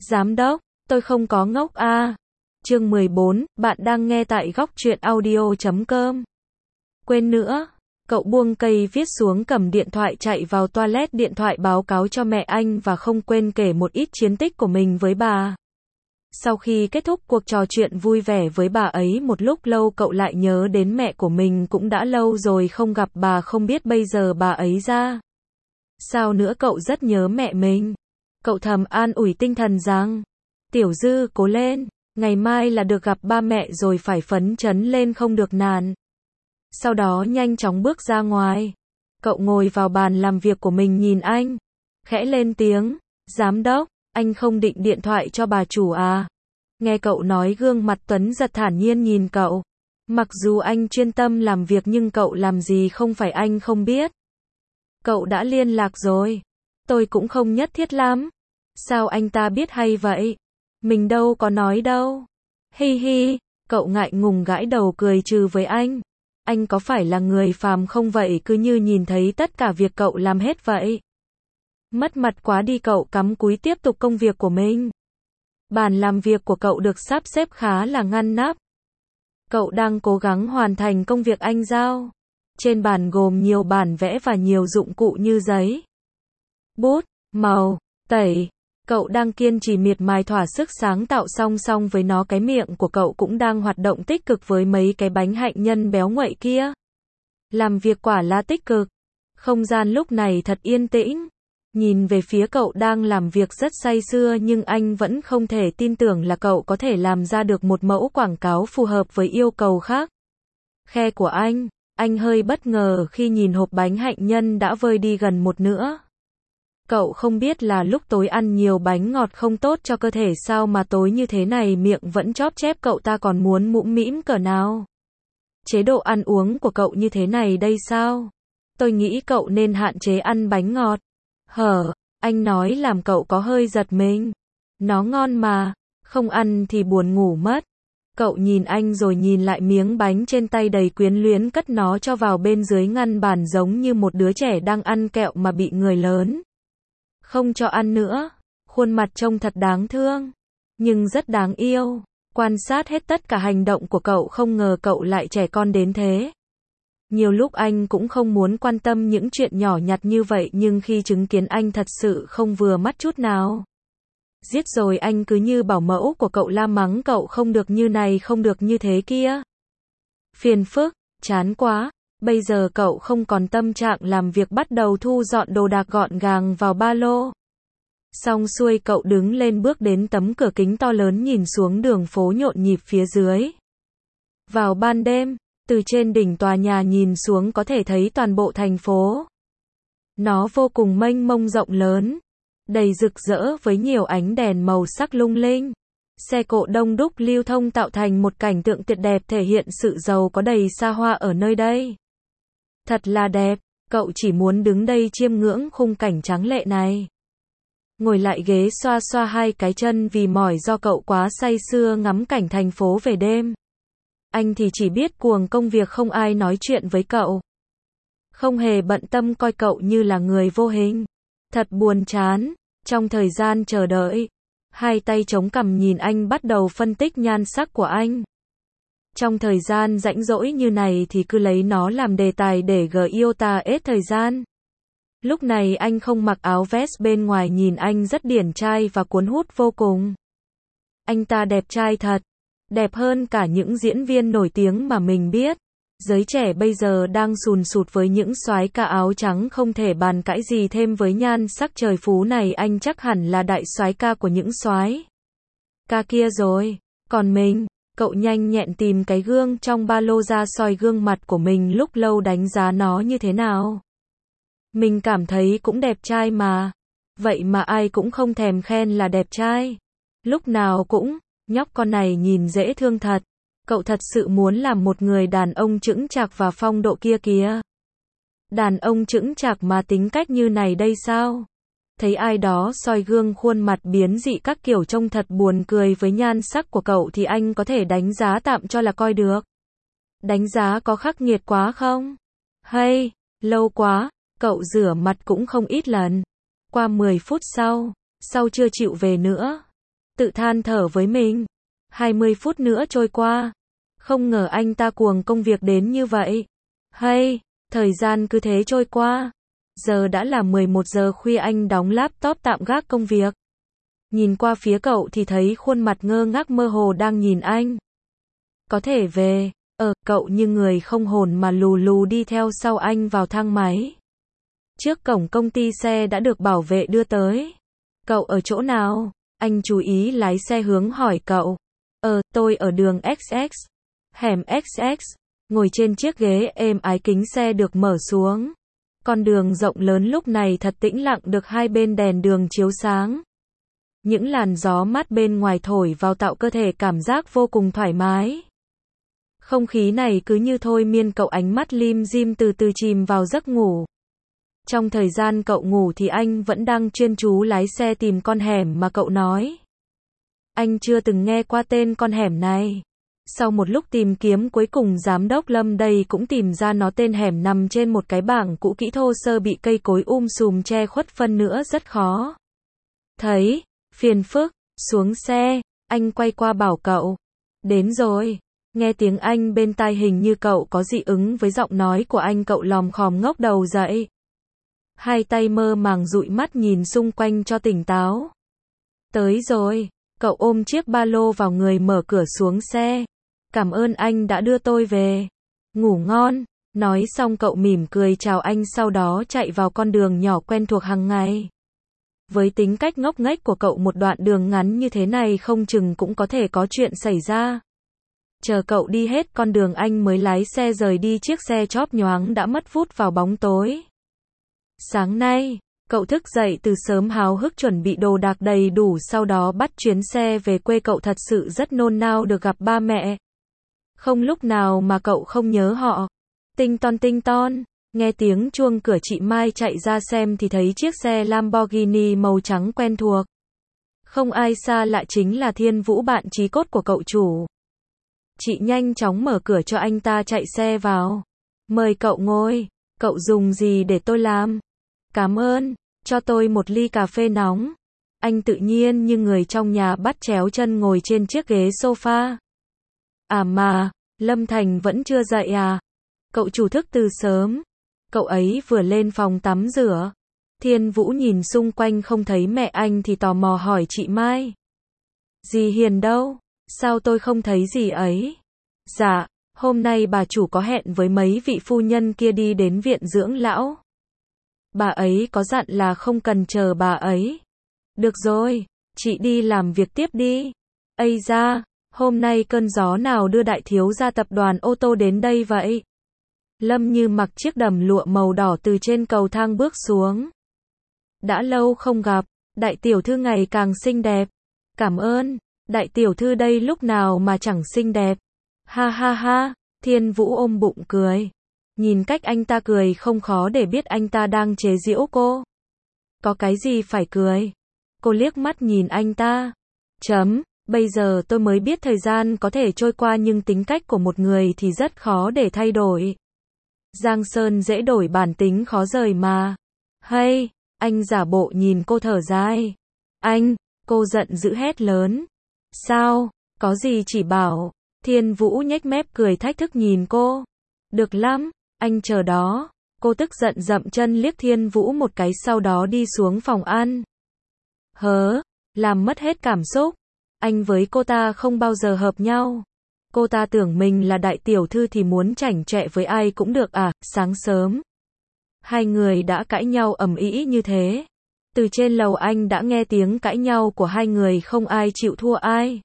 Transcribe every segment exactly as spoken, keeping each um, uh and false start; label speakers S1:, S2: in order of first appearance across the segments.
S1: Giám đốc, tôi không có ngốc a. Chương mười bốn, bạn đang nghe tại góc truyện audio chấm com. Quên nữa. Cậu buông cây viết xuống, cầm điện thoại chạy vào toilet điện thoại báo cáo cho mẹ anh và không quên kể một ít chiến tích của mình với bà. Sau khi kết thúc cuộc trò chuyện vui vẻ với bà ấy một lúc lâu, cậu lại nhớ đến mẹ của mình, cũng đã lâu rồi không gặp bà, không biết bây giờ bà ấy ra sao nữa. Cậu rất nhớ mẹ mình. Cậu thầm an ủi tinh thần rằng, Tiểu Dư cố lên, ngày mai là được gặp ba mẹ rồi, phải phấn chấn lên không được nản. Sau đó nhanh chóng bước ra ngoài. Cậu ngồi vào bàn làm việc của mình, nhìn anh, khẽ lên tiếng, giám đốc, anh không định điện thoại cho bà chủ à? Nghe cậu nói, gương mặt Tuấn Giật thản nhiên nhìn cậu. Mặc dù anh chuyên tâm làm việc nhưng cậu làm gì không phải anh không biết. Cậu đã liên lạc rồi. Tôi cũng không nhất thiết lắm. Sao anh ta biết hay vậy? Mình đâu có nói đâu. Hi hi, cậu ngại ngùng gãi đầu cười trừ với anh. Anh có phải là người phàm không vậy, cứ như nhìn thấy tất cả việc cậu làm hết vậy. Mất mặt quá đi. Cậu cắm cúi tiếp tục công việc của mình. Bàn làm việc của cậu được sắp xếp khá là ngăn nắp. Cậu đang cố gắng hoàn thành công việc anh giao. Trên bàn gồm nhiều bản vẽ và nhiều dụng cụ như giấy, bút, màu, tẩy. Cậu đang kiên trì miệt mài thỏa sức sáng tạo. Song song với nó, cái miệng của cậu cũng đang hoạt động tích cực với mấy cái bánh hạnh nhân béo ngậy kia. Làm việc quả là tích cực. Không gian lúc này thật yên tĩnh. Nhìn về phía cậu đang làm việc rất say sưa, nhưng anh vẫn không thể tin tưởng là cậu có thể làm ra được một mẫu quảng cáo phù hợp với yêu cầu khác khe của anh. Anh hơi bất ngờ khi nhìn hộp bánh hạnh nhân đã vơi đi gần một nửa. Cậu không biết là lúc tối ăn nhiều bánh ngọt không tốt cho cơ thể sao mà tối như thế này miệng vẫn chóp chép. Cậu ta còn muốn mũm mĩm cỡ nào. Chế độ ăn uống của cậu như thế này đây sao? Tôi nghĩ cậu nên hạn chế ăn bánh ngọt. Hở, anh nói làm cậu có hơi giật mình. Nó ngon mà, không ăn thì buồn ngủ mất. Cậu nhìn anh rồi nhìn lại miếng bánh trên tay đầy quyến luyến, cất nó cho vào bên dưới ngăn bàn giống như một đứa trẻ đang ăn kẹo mà bị người lớn không cho ăn nữa. Khuôn mặt trông thật đáng thương, nhưng rất đáng yêu. Quan sát hết tất cả hành động của cậu, không ngờ cậu lại trẻ con đến thế. Nhiều lúc anh cũng không muốn quan tâm những chuyện nhỏ nhặt như vậy, nhưng khi chứng kiến anh thật sự không vừa mắt chút nào. Giết rồi anh cứ như bảo mẫu của cậu la mắng cậu không được như này, không được như thế kia. Phiền phức, chán quá. Bây giờ cậu không còn tâm trạng làm việc, bắt đầu thu dọn đồ đạc gọn gàng vào ba lô. Xong xuôi cậu đứng lên bước đến tấm cửa kính to lớn nhìn xuống đường phố nhộn nhịp phía dưới. Vào ban đêm, từ trên đỉnh tòa nhà nhìn xuống có thể thấy toàn bộ thành phố. Nó vô cùng mênh mông rộng lớn, đầy rực rỡ với nhiều ánh đèn màu sắc lung linh. Xe cộ đông đúc lưu thông tạo thành một cảnh tượng tuyệt đẹp, thể hiện sự giàu có đầy xa hoa ở nơi đây. Thật là đẹp, cậu chỉ muốn đứng đây chiêm ngưỡng khung cảnh tráng lệ này. Ngồi lại ghế xoa xoa hai cái chân vì mỏi do cậu quá say sưa ngắm cảnh thành phố về đêm. Anh thì chỉ biết cuồng công việc, không ai nói chuyện với cậu. Không hề bận tâm, coi cậu như là người vô hình. Thật buồn chán. Trong thời gian chờ đợi, hai tay chống cằm nhìn anh bắt đầu phân tích nhan sắc của anh. Trong thời gian rảnh rỗi như này thì cứ lấy nó làm đề tài để gờ yêu ta ết thời gian. Lúc này anh không mặc áo vest, bên ngoài nhìn anh rất điển trai và cuốn hút vô cùng. Anh ta đẹp trai thật, đẹp hơn cả những diễn viên nổi tiếng mà mình biết. Giới trẻ bây giờ đang sùn sụt với những soái ca áo trắng, không thể bàn cãi gì, thêm với nhan sắc trời phú này anh chắc hẳn là đại soái ca của những soái ca kia rồi. Còn mình, cậu nhanh nhẹn tìm cái gương trong ba lô ra soi gương mặt của mình lúc lâu, đánh giá nó như thế nào. Mình cảm thấy cũng đẹp trai mà. Vậy mà ai cũng không thèm khen là đẹp trai. Lúc nào cũng, nhóc con này nhìn dễ thương thật. Cậu thật sự muốn làm một người đàn ông chững chạc và phong độ kia kìa. Đàn ông chững chạc mà tính cách như này đây sao? Thấy ai đó soi gương khuôn mặt biến dị các kiểu trông thật buồn cười, với nhan sắc của cậu thì anh có thể đánh giá tạm cho là coi được. Đánh giá có khắc nghiệt quá không? Hay, lâu quá, cậu rửa mặt cũng không ít lần. Qua mười phút sau, sau chưa chịu về nữa. tự than thở với mình. hai mươi phút nữa trôi qua. Không ngờ anh ta cuồng công việc đến như vậy. Hay, thời gian cứ thế trôi qua. Giờ đã là mười một giờ khuya, anh đóng laptop tạm gác công việc. Nhìn qua phía cậu thì thấy khuôn mặt ngơ ngác mơ hồ đang nhìn anh. Có thể về, ờ, cậu như người không hồn mà lù lù đi theo sau anh vào thang máy. Trước cổng công ty xe đã được bảo vệ đưa tới. Cậu ở chỗ nào? Anh chú ý lái xe hướng hỏi cậu. Ờ, tôi ở đường ích ích. Hẻm ích ích. Ngồi trên chiếc ghế êm ái, kính xe được mở xuống. Con đường rộng lớn lúc này thật tĩnh lặng, được hai bên đèn đường chiếu sáng. Những làn gió mát bên ngoài thổi vào tạo cơ thể cảm giác vô cùng thoải mái. Không khí này cứ như thôi miên cậu, ánh mắt lim dim từ từ chìm vào giấc ngủ. Trong thời gian cậu ngủ thì anh vẫn đang chuyên chú lái xe tìm con hẻm mà cậu nói. Anh chưa từng nghe qua tên con hẻm này. Sau một lúc tìm kiếm cuối cùng giám đốc Lâm đây cũng tìm ra nó. Tên hẻm nằm trên một cái bảng cũ kỹ thô sơ, bị cây cối um sùm che khuất, phân nữa rất khó thấy. Phiền phức, xuống xe, anh quay qua bảo cậu. Đến rồi. Nghe tiếng anh bên tai, hình như cậu có dị ứng với giọng nói của anh, cậu lòm khòm ngóc đầu dậy. Hai tay mơ màng dụi mắt nhìn xung quanh cho tỉnh táo. Tới rồi. Cậu ôm chiếc ba lô vào người, mở cửa xuống xe. Cảm ơn anh đã đưa tôi về. Ngủ ngon. Nói xong cậu mỉm cười chào anh, sau đó chạy vào con đường nhỏ quen thuộc hàng ngày. Với tính cách ngốc nghếch của cậu, một đoạn đường ngắn như thế này không chừng cũng có thể có chuyện xảy ra. Chờ cậu đi hết con đường anh mới lái xe rời đi. Chiếc xe chóp nhoáng đã mất vút vào bóng tối. Sáng nay, cậu thức dậy từ sớm háo hức chuẩn bị đồ đạc đầy đủ, sau đó bắt chuyến xe về quê. Cậu thật sự rất nôn nao được gặp ba mẹ. Không lúc nào mà cậu không nhớ họ. Tinh ton tinh ton, nghe tiếng chuông cửa, chị Mai chạy ra xem thì thấy chiếc xe Lamborghini màu trắng quen thuộc. Không ai xa lạ, chính là Thiên Vũ, bạn chí cốt của cậu chủ. Chị nhanh chóng mở cửa cho anh ta chạy xe vào. Mời cậu ngồi. Cậu dùng gì để tôi làm? Cảm ơn, cho tôi một ly cà phê nóng. Anh tự nhiên như người trong nhà, bắt chéo chân ngồi trên chiếc ghế sofa. À mà, Lâm Thành vẫn chưa dậy à? Cậu chủ thức từ sớm. Cậu ấy vừa lên phòng tắm rửa. Thiên Vũ nhìn xung quanh không thấy mẹ anh thì tò mò hỏi chị Mai. Dì Hiền đâu? Sao tôi không thấy dì ấy? Dạ, hôm nay bà chủ có hẹn với mấy vị phu nhân kia đi đến viện dưỡng lão. Bà ấy có dặn là không cần chờ bà ấy. Được rồi, chị đi làm việc tiếp đi. Ây da, hôm nay cơn gió nào đưa đại thiếu gia tập đoàn ô tô đến đây vậy? Lâm Như mặc chiếc đầm lụa màu đỏ từ trên cầu thang bước xuống. Đã lâu không gặp, đại tiểu thư ngày càng xinh đẹp. Cảm ơn, đại tiểu thư đây lúc nào mà chẳng xinh đẹp. Ha ha ha, Thiên Vũ ôm bụng cười. Nhìn cách anh ta cười không khó để biết anh ta đang chế giễu cô. Có cái gì phải cười? Cô liếc mắt nhìn anh ta. Chấm, bây giờ tôi mới biết thời gian có thể trôi qua nhưng tính cách của một người thì rất khó để thay đổi. Giang Sơn dễ đổi, bản tính khó rời mà. Hay, anh giả bộ nhìn cô thở dài. Anh, cô giận dữ hét lớn. Sao, có gì chỉ bảo. Thiên Vũ nhếch mép cười thách thức nhìn cô. Được lắm, anh chờ đó. Cô tức giận dậm chân liếc Thiên Vũ một cái, sau đó đi xuống phòng ăn. Hớ, làm mất hết cảm xúc. Anh với cô ta không bao giờ hợp nhau. Cô ta tưởng mình là đại tiểu thư thì muốn chảnh chọe với ai cũng được à? Sáng sớm, hai người đã cãi nhau ầm ĩ như thế. Từ trên lầu anh đã nghe tiếng cãi nhau của hai người, không ai chịu thua ai.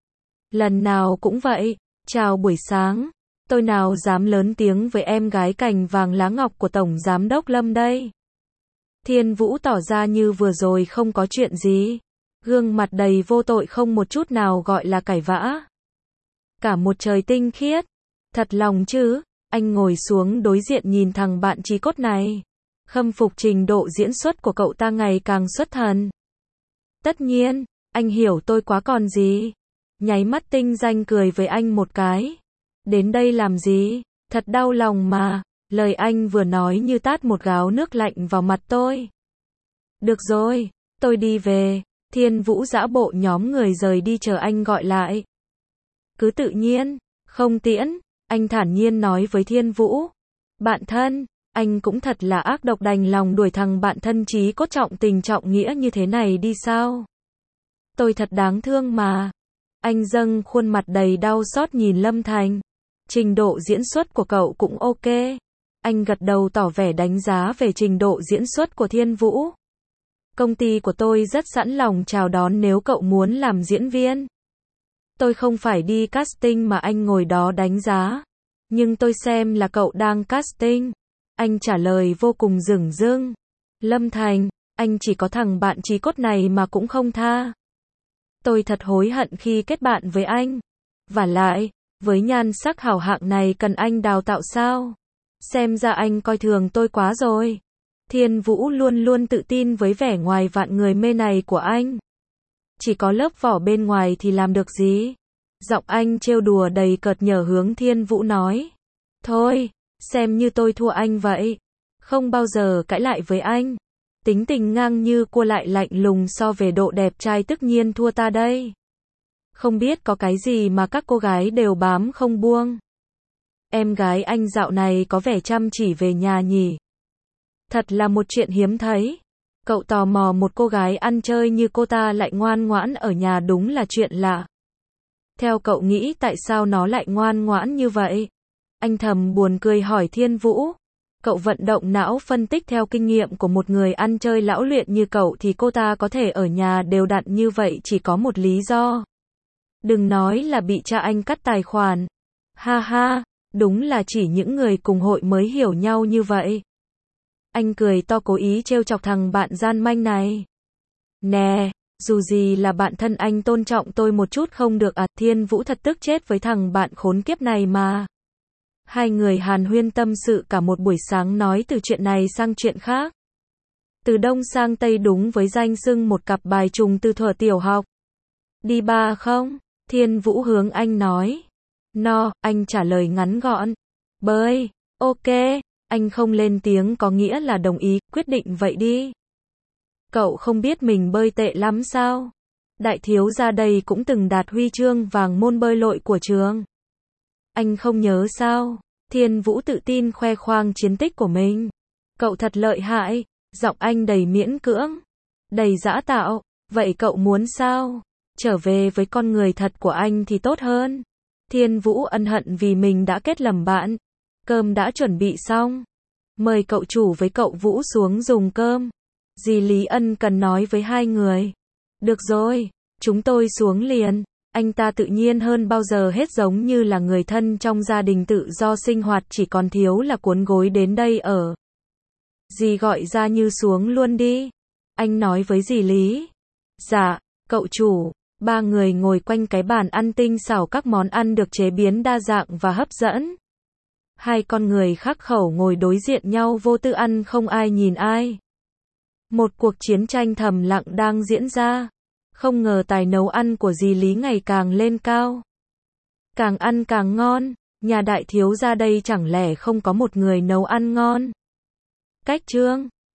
S1: Lần nào cũng vậy. Chào buổi sáng. Tôi nào dám lớn tiếng với em gái cành vàng lá ngọc của Tổng Giám đốc Lâm đây. Thiên Vũ tỏ ra như vừa rồi không có chuyện gì. Gương mặt đầy vô tội, không một chút nào gọi là cãi vã. Cả một trời tinh khiết. Thật lòng chứ. Anh ngồi xuống đối diện nhìn thằng bạn chí cốt này. Khâm phục trình độ diễn xuất của cậu ta ngày càng xuất thần. Tất nhiên, anh hiểu tôi quá còn gì. Nháy mắt tinh danh cười với anh một cái. Đến đây làm gì? Thật đau lòng mà. Lời anh vừa nói như tát một gáo nước lạnh vào mặt tôi. Được rồi, tôi đi về. Thiên Vũ dã bộ nhóm người rời đi chờ anh gọi lại. Cứ tự nhiên, không tiễn, anh thản nhiên nói với Thiên Vũ. Bạn thân, anh cũng thật là ác độc, đành lòng đuổi thằng bạn thân chí cốt trọng tình trọng nghĩa như thế này đi sao? Tôi thật đáng thương mà. Anh dâng khuôn mặt đầy đau xót nhìn Lâm Thành. Trình độ diễn xuất của cậu cũng ok. Anh gật đầu tỏ vẻ đánh giá về trình độ diễn xuất của Thiên Vũ. Công ty của tôi rất sẵn lòng chào đón nếu cậu muốn làm diễn viên. Tôi không phải đi casting mà anh ngồi đó đánh giá. Nhưng tôi xem là cậu đang casting. Anh trả lời vô cùng dửng dưng. Lâm Thành, anh chỉ có thằng bạn chí cốt này mà cũng không tha. Tôi thật hối hận khi kết bạn với anh. Vả lại, với nhan sắc hảo hạng này cần anh đào tạo sao? Xem ra anh coi thường tôi quá rồi. Thiên Vũ luôn luôn tự tin với vẻ ngoài vạn người mê này của anh. Chỉ có lớp vỏ bên ngoài thì làm được gì? Giọng anh trêu đùa đầy cợt nhở hướng Thiên Vũ nói. Thôi, xem như tôi thua anh vậy. Không bao giờ cãi lại với anh. Tính tình ngang như cua lại lạnh lùng so về độ đẹp trai tất nhiên thua ta đây. Không biết có cái gì mà các cô gái đều bám không buông. Em gái anh dạo này có vẻ chăm chỉ về nhà nhỉ. Thật là một chuyện hiếm thấy. Cậu tò mò một cô gái ăn chơi như cô ta lại ngoan ngoãn ở nhà đúng là chuyện lạ. Theo cậu nghĩ tại sao nó lại ngoan ngoãn như vậy? Anh thầm buồn cười hỏi Thiên Vũ. Cậu vận động não phân tích theo kinh nghiệm của một người ăn chơi lão luyện như cậu thì cô ta có thể ở nhà đều đặn như vậy chỉ có một lý do. Đừng nói là bị cha anh cắt tài khoản. Ha ha, đúng là chỉ những người cùng hội mới hiểu nhau như vậy. Anh cười to cố ý trêu chọc thằng bạn gian manh này. Nè, dù gì là bạn thân anh tôn trọng tôi một chút không được à? Thiên Vũ thật tức chết với thằng bạn khốn kiếp này mà. Hai người hàn huyên tâm sự cả một buổi sáng nói từ chuyện này sang chuyện khác. Từ đông sang tây đúng với danh xưng một cặp bài trùng từ thuở tiểu học. Đi ba không? Thiên Vũ hướng anh nói. No, anh trả lời ngắn gọn. Bơi, ok. Anh không lên tiếng có nghĩa là đồng ý, quyết định vậy đi. Cậu không biết mình bơi tệ lắm sao? Đại thiếu gia đây cũng từng đạt huy chương vàng môn bơi lội của trường. Anh không nhớ sao? Thiên Vũ tự tin khoe khoang chiến tích của mình. Cậu thật lợi hại, giọng anh đầy miễn cưỡng, đầy dã tạo. Vậy cậu muốn sao? Trở về với con người thật của anh thì tốt hơn. Thiên Vũ ân hận vì mình đã kết lầm bạn. Cơm đã chuẩn bị xong. Mời cậu chủ với cậu Vũ xuống dùng cơm. Dì Lý ân cần nói với hai người. Được rồi, chúng tôi xuống liền. Anh ta tự nhiên hơn bao giờ hết giống như là người thân trong gia đình tự do sinh hoạt chỉ còn thiếu là cuốn gối đến đây ở. Dì gọi ra như xuống luôn đi. Anh nói với dì Lý. Dạ, cậu chủ. Ba người ngồi quanh cái bàn ăn tinh xảo các món ăn được chế biến đa dạng và hấp dẫn. Hai con người khắc khẩu ngồi đối diện nhau vô tư ăn không ai nhìn ai. Một cuộc chiến tranh thầm lặng đang diễn ra. Không ngờ tài nấu ăn của dì Lý ngày càng lên cao. Càng ăn càng ngon, nhà đại thiếu gia đây chẳng lẽ không có một người nấu ăn ngon. Cách chương